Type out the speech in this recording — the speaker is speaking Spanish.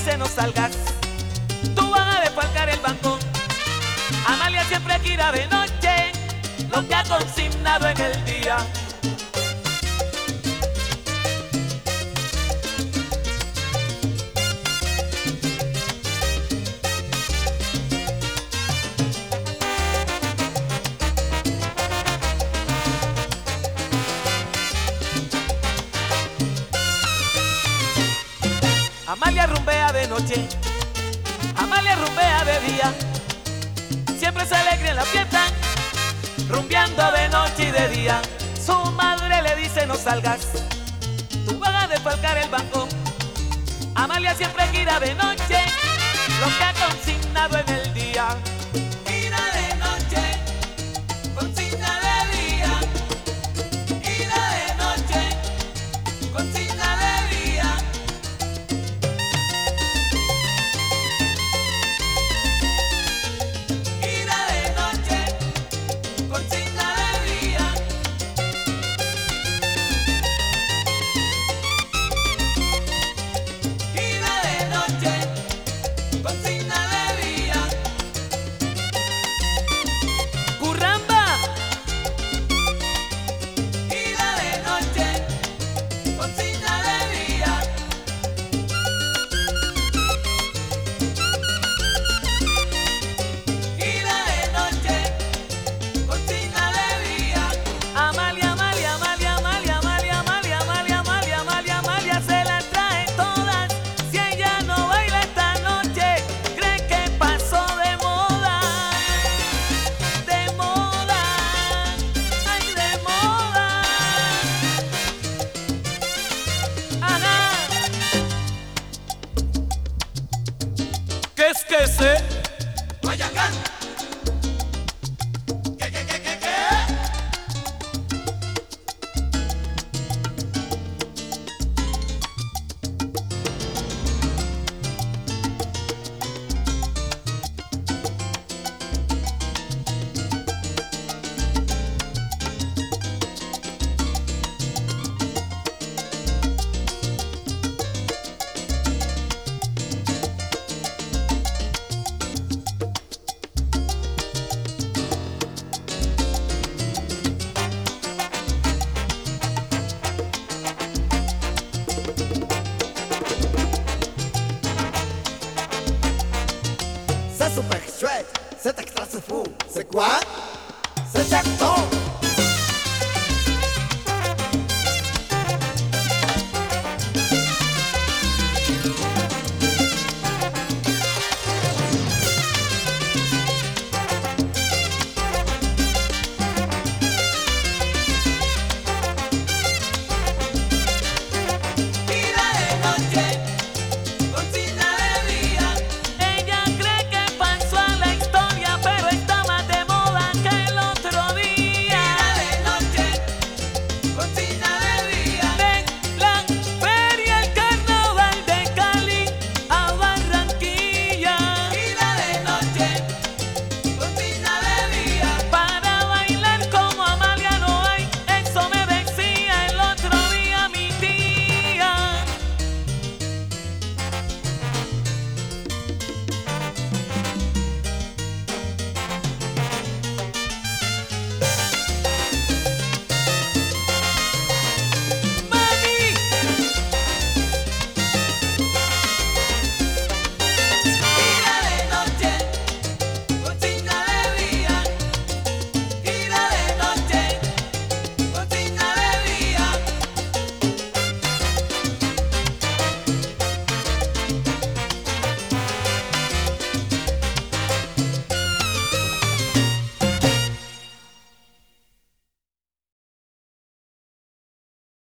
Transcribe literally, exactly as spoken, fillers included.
dice no salgas, tú vas a desfalcar el banco. Amalia siempre gira de noche lo que ha consignado en el día. Amalia rumbea de noche, Amalia rumbea de día, siempre es alegre en la fiesta, rumbeando de noche y de día. Su madre le dice no salgas, tú vas a desfalcar el banco. Amalia siempre gira de noche lo que ha consignado en el día. Gira de noche, consigna de día. Gira de noche, consigna de día. Gira de noche, consigna de día. Gira de noche, consigna de día. Curramba. Gira de noche, consigna de día. Gira de noche, consigna de día. Amalia, Amalia, Amalia, Amalia, Amalia, Amalia, Amalia, Amalia, Amalia, Amalia se las trae todas. Si ella no baila esta noche, cree que pasó de moda, de moda, ay de moda. Ajá. ¿Qué es que sé? Guayacán. ¿Qué, qué, qué, qué, qué? C'est super chouette, c'est extra, c'est fou. C'est quoi? C'est Jackson.